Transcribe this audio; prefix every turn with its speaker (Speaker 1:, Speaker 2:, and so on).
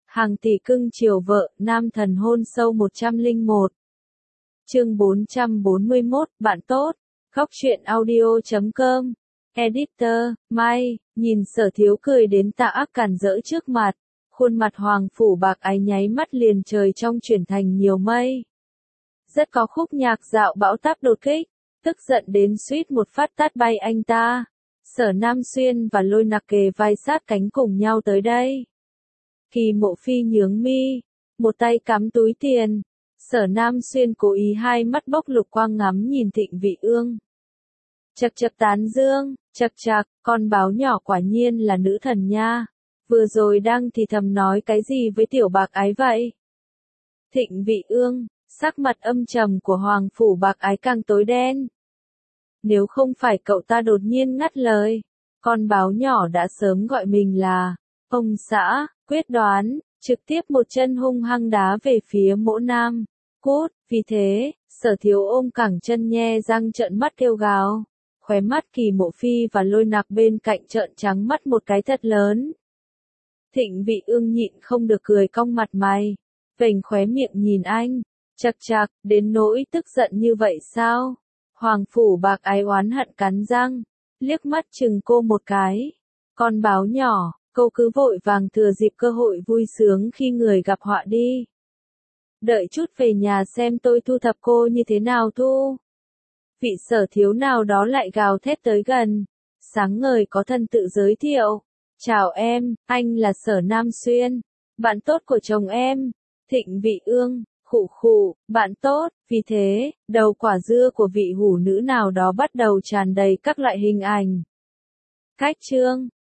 Speaker 1: Hàng tỷ cưng chiều vợ, nam thần hôn sâu 101. Chương 441, bạn tốt. Góc truyện audio.com. Editor, Mai, nhìn Sở Thiếu cười đến tạ ác cản rỡ trước mặt. Khuôn mặt hoàng phủ bạc ái nháy mắt liền trời trong chuyển thành nhiều mây. Rất có khúc nhạc dạo bão táp đột kích, tức giận đến suýt một phát tát bay anh ta. Sở Nam Xuyên và Lôi Nặc kề vai sát cánh cùng nhau tới đây. Kỳ Mộ Phi nhướng mi, một tay cắm túi tiền. Sở Nam Xuyên cố ý hai mắt bốc lục quang ngắm nhìn Thịnh Vị Ương. Chậc chậc tán dương, chậc chậc, con báo nhỏ quả nhiên là nữ thần nha. Vừa rồi đang thì thầm nói cái gì với tiểu bạc ái vậy? Thịnh Vị Ương, sắc mặt âm trầm của hoàng phủ bạc ái càng tối đen. Nếu không phải cậu ta đột nhiên ngắt lời, con báo nhỏ đã sớm gọi mình là ông xã, quyết đoán, trực tiếp một chân hung hăng đá về phía Mỗ Nam. Cút, vì thế, Sở Thiếu ôm cẳng chân nhe răng trợn mắt kêu gào. Khóe mắt Kỳ Mộ Phi và Lôi Nặc bên cạnh trợn trắng mắt một cái thật lớn. Thịnh Vị Ương nhịn không được cười cong mặt mày, vểnh khóe miệng nhìn anh, chậc chậc, đến nỗi tức giận như vậy sao? Hoàng phủ bạc ái oán hận cắn răng, liếc mắt chừng cô một cái. Con báo nhỏ, cô cứ vội vàng thừa dịp cơ hội vui sướng khi người gặp họa đi. Đợi chút về nhà xem tôi thu thập cô như thế nào thu. Vị Sở Thiếu nào đó lại gào thét tới gần, sáng ngời có thân tự giới thiệu. Chào em, anh là Sở Nam Xuyên, bạn tốt của chồng em. Thịnh Vị Ương, khụ khụ, bạn tốt. Vì thế, đầu quả dưa của vị hủ nữ nào đó bắt đầu tràn đầy các loại hình ảnh. Cách chương